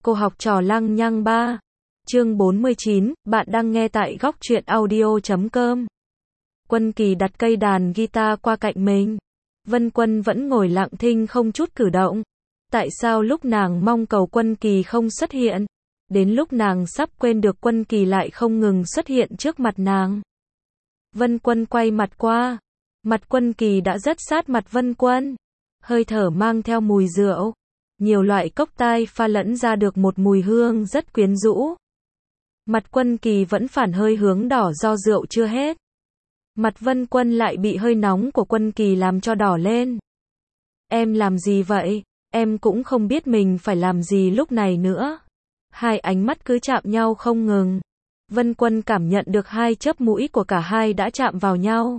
Cô học trò lăng nhăng 3. Chương 49, bạn đang nghe tại góc truyện audio.com. Quân Kỳ đặt cây đàn guitar qua cạnh mình. Vân Quân vẫn ngồi lặng thinh không chút cử động. Tại sao lúc nàng mong cầu Quân Kỳ không xuất hiện, đến lúc nàng sắp quên được Quân Kỳ lại không ngừng xuất hiện trước mặt nàng? Vân Quân quay mặt qua. Mặt Quân Kỳ đã rất sát mặt Vân Quân. Hơi thở mang theo mùi rượu. Nhiều loại cốc tai pha lẫn ra được một mùi hương rất quyến rũ. Mặt Quân Kỳ vẫn phản hơi hướng đỏ do rượu chưa hết. Mặt Vân Quân lại bị hơi nóng của Quân Kỳ làm cho đỏ lên. Em làm gì vậy? Em cũng không biết mình phải làm gì lúc này nữa. Hai ánh mắt cứ chạm nhau không ngừng. Vân Quân cảm nhận được hai chớp mũi của cả hai đã chạm vào nhau.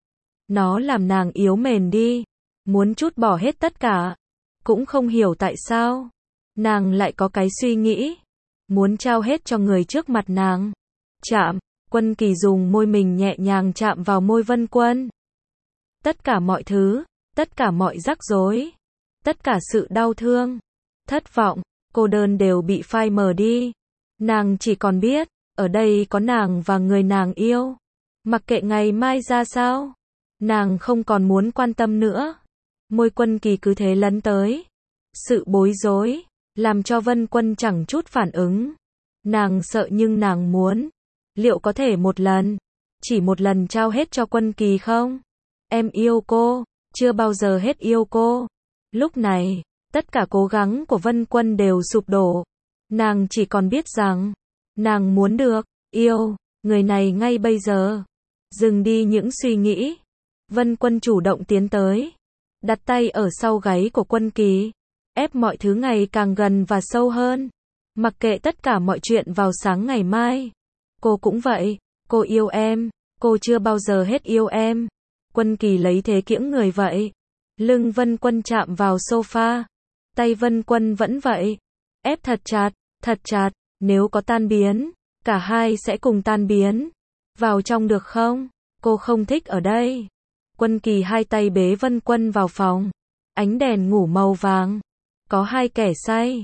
Nó làm nàng yếu mềm đi. Muốn trút bỏ hết tất cả. Cũng không hiểu tại sao. Nàng lại có cái suy nghĩ. Muốn trao hết cho người trước mặt nàng. Chạm. Quân Kỳ dùng môi mình nhẹ nhàng chạm vào môi Vân Quân. Tất cả mọi thứ. Tất cả mọi rắc rối. Tất cả sự đau thương. Thất vọng. Cô đơn đều bị phai mờ đi. Nàng chỉ còn biết. Ở đây có nàng và người nàng yêu. Mặc kệ ngày mai ra sao. Nàng không còn muốn quan tâm nữa. Môi Quân Kỳ cứ thế lấn tới. Sự bối rối, làm cho Vân Quân chẳng chút phản ứng. Nàng sợ nhưng nàng muốn. Liệu có thể một lần, chỉ một lần trao hết cho Quân Kỳ không? Em yêu cô, chưa bao giờ hết yêu cô. Lúc này, tất cả cố gắng của Vân Quân đều sụp đổ. Nàng chỉ còn biết rằng, nàng muốn được, yêu, người này ngay bây giờ. Dừng đi những suy nghĩ. Vân Quân chủ động tiến tới. Đặt tay ở sau gáy của Quân Kỳ. Ép mọi thứ ngày càng gần và sâu hơn. Mặc kệ tất cả mọi chuyện vào sáng ngày mai. Cô cũng vậy. Cô yêu em. Cô chưa bao giờ hết yêu em. Quân Kỳ lấy thế kiễng người vậy. Lưng Vân Quân chạm vào sofa. Tay Vân Quân vẫn vậy. Ép thật chặt, thật chặt. Nếu có tan biến, cả hai sẽ cùng tan biến. Vào trong được không? Cô không thích ở đây. Quân Kỳ hai tay bế Vân Quân vào phòng. Ánh đèn ngủ màu vàng. Có hai kẻ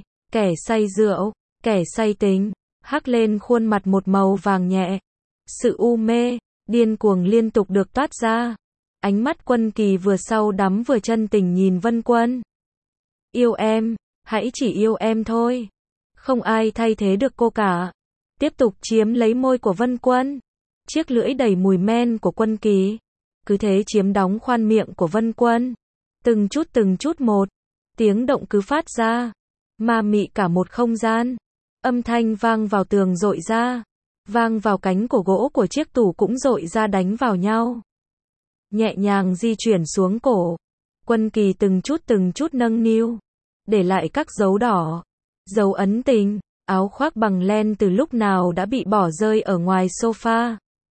say rượu, kẻ say tình, hắc lên khuôn mặt một màu vàng nhẹ. Sự u mê, điên cuồng liên tục được toát ra. Ánh mắt Quân Kỳ vừa sâu đắm vừa chân tình nhìn Vân Quân. Yêu em, hãy chỉ yêu em thôi. Không ai thay thế được cô cả. Tiếp tục chiếm lấy môi của Vân Quân. Chiếc lưỡi đầy mùi men của Quân Kỳ. Cứ thế chiếm đóng khoang miệng của Vân Quân. Từng chút một. Tiếng động cứ phát ra. Ma mị cả một không gian. Âm thanh vang vào tường rội ra. Vang vào cánh cổ gỗ của chiếc tủ cũng rội ra đánh vào nhau. Nhẹ nhàng di chuyển xuống cổ. Quân Kỳ từng chút nâng niu. Để lại các dấu đỏ. Dấu ấn tình. Áo khoác bằng len từ lúc nào đã bị bỏ rơi ở ngoài sofa.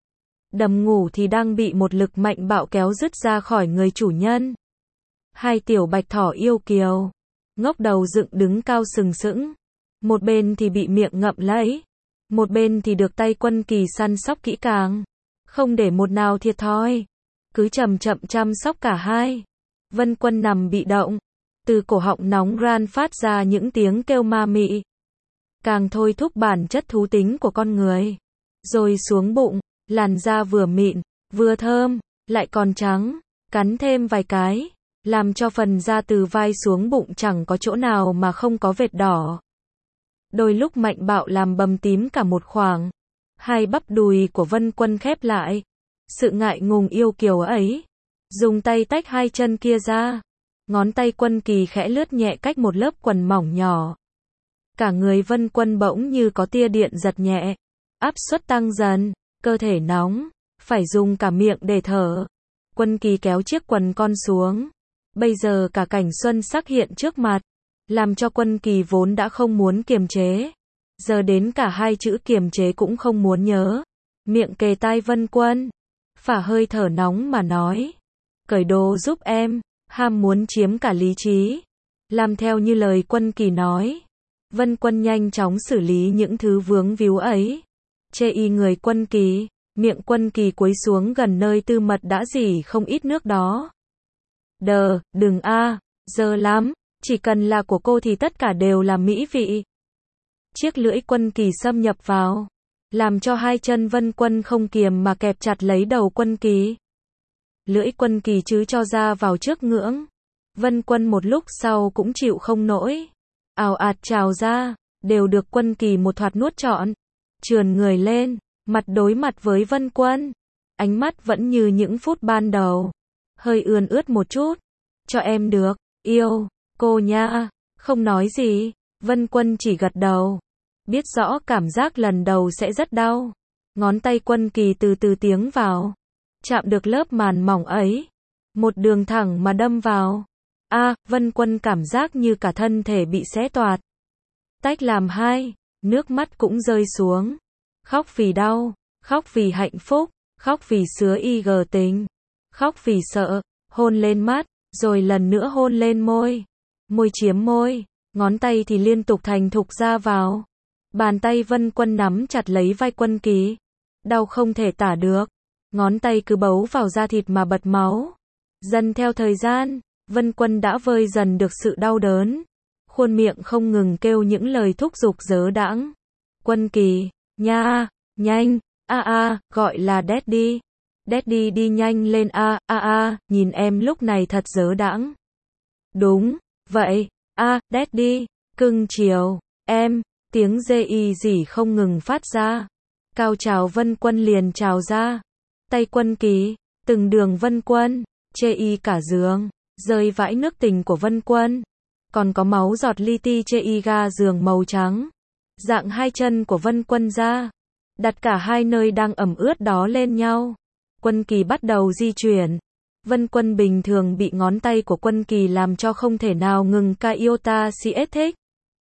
Đầm ngủ thì đang bị một lực mạnh bạo kéo dứt ra khỏi người chủ nhân. Hai tiểu bạch thỏ yêu kiều. Ngóc đầu dựng đứng cao sừng sững. Một bên thì bị miệng ngậm lấy. Một bên thì được tay Quân Kỳ săn sóc kỹ càng. Không để một nào thiệt thòi. Cứ chậm chậm chăm sóc cả hai. Vân Quân nằm bị động. Từ cổ họng nóng ran phát ra những tiếng kêu ma mị. Càng thôi thúc bản chất thú tính của con người. Rồi xuống bụng. Làn da vừa mịn, vừa thơm, lại còn trắng. Cắn thêm vài cái. Làm cho phần da từ vai xuống bụng chẳng có chỗ nào mà không có vệt đỏ. Đôi lúc mạnh bạo làm bầm tím cả một khoảng. Hai bắp đùi của Vân Quân khép lại. Sự ngại ngùng yêu kiều ấy. Dùng tay tách hai chân kia ra. Ngón tay Quân Kỳ khẽ lướt nhẹ cách một lớp quần mỏng nhỏ. Cả người Vân Quân bỗng như có tia điện giật nhẹ. Áp suất tăng dần. Cơ thể nóng. Phải dùng cả miệng để thở. Quân Kỳ kéo chiếc quần con xuống. Bây giờ cả cảnh xuân sắc hiện trước mặt. Làm cho Quân Kỳ vốn đã không muốn kiềm chế. Giờ đến cả hai chữ kiềm chế cũng không muốn nhớ. Miệng kề tai Vân Quân. Phả hơi thở nóng mà nói. Cởi đồ giúp em. Ham muốn chiếm cả lý trí. Làm theo như lời Quân Kỳ nói. Vân Quân nhanh chóng xử lý những thứ vướng víu ấy. Chê y người Quân Kỳ. Miệng Quân Kỳ cúi xuống gần nơi tư mật đã rỉ không ít nước đó. Đừng a, dơ lắm. Chỉ cần là của cô thì tất cả đều là mỹ vị. Chiếc lưỡi Quân Kỳ xâm nhập vào, làm cho hai chân Vân Quân không kiềm mà kẹp chặt lấy đầu Quân Kỳ. Lưỡi Quân Kỳ chứ cho ra vào trước ngưỡng. Vân Quân một lúc sau cũng chịu không nổi. Ào ạt trào ra, đều được Quân Kỳ một thoạt nuốt trọn. Trườn người lên, mặt đối mặt với Vân Quân. Ánh mắt vẫn như những phút ban đầu. Hơi ươn ướt một chút. Cho em được, yêu, cô nha. Không nói gì, Vân Quân chỉ gật đầu. Biết rõ cảm giác lần đầu sẽ rất đau. Ngón tay Quân Kỳ từ từ tiến vào. Chạm được lớp màn mỏng ấy. Một đường thẳng mà đâm vào. Vân Quân cảm giác như cả thân thể bị xé toạc. Tách làm hai, nước mắt cũng rơi xuống. Khóc vì đau, khóc vì hạnh phúc, khóc vì xứa y gờ tình, khóc vì sợ, hôn lên mắt, rồi lần nữa hôn lên môi. Môi chiếm môi, ngón tay thì liên tục thành thục ra vào. Bàn tay Vân Quân nắm chặt lấy vai Quân Kỳ. Đau không thể tả được. Ngón tay cứ bấu vào da thịt mà bật máu. Dần theo thời gian, Vân Quân đã vơi dần được sự đau đớn. Khuôn miệng không ngừng kêu những lời thúc giục dớ đãng. Quân Kỳ, nha, nhanh, gọi là Daddy. Daddy đi nhanh lên nhìn em lúc này thật dớ đãng. Đúng, vậy, Daddy, cưng chiều, em, tiếng dê y rỉ không ngừng phát ra. Cao trào Vân Quân liền trào ra. Tay Quân Kỳ, từng đường Vân Quân, chê y cả giường, rơi vãi nước tình của Vân Quân. Còn có máu giọt li ti chê y ga giường màu trắng. Dạng hai chân của Vân Quân ra. Đặt cả hai nơi đang ẩm ướt đó lên nhau. Quân Kỳ bắt đầu di chuyển. Vân Quân bình thường bị ngón tay của Quân Kỳ làm cho không thể nào ngừng ca iota si thích.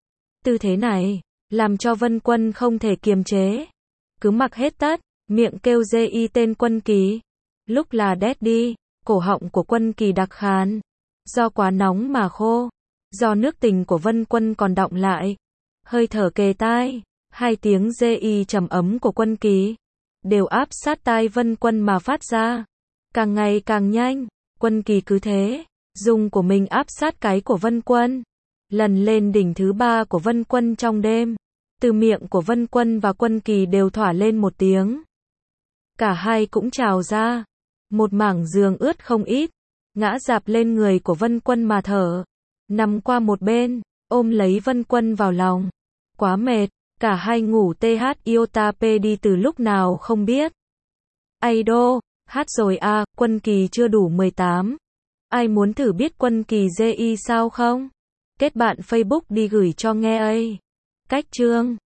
Tư thế này, làm cho Vân Quân không thể kiềm chế. Cứ mặc hết tất, miệng kêu dê y tên Quân Kỳ. Lúc là Daddy, cổ họng của Quân Kỳ đặc khàn. Do quá nóng mà khô. Do nước tình của Vân Quân còn đọng lại. Hơi thở kề tai, hai tiếng dê y trầm ấm của Quân Kỳ đều áp sát tai Vân Quân mà phát ra. Càng ngày càng nhanh, Quân Kỳ cứ thế, dùng của mình áp sát cái của Vân Quân. Lần lên đỉnh thứ 3 của Vân Quân trong đêm. Từ miệng của Vân Quân và Quân Kỳ đều thỏa lên một tiếng. Cả hai cũng trào ra. Một mảng giường ướt không ít, ngã rạp lên người của Vân Quân mà thở. Nằm qua một bên, ôm lấy Vân Quân vào lòng. Quá mệt, cả hai ngủ iota p đi từ lúc nào không biết. Aido, hát rồi Quân Kỳ chưa đủ 18. Ai muốn thử biết Quân Kỳ GI sao không? Kết bạn Facebook đi gửi cho nghe. Cách chương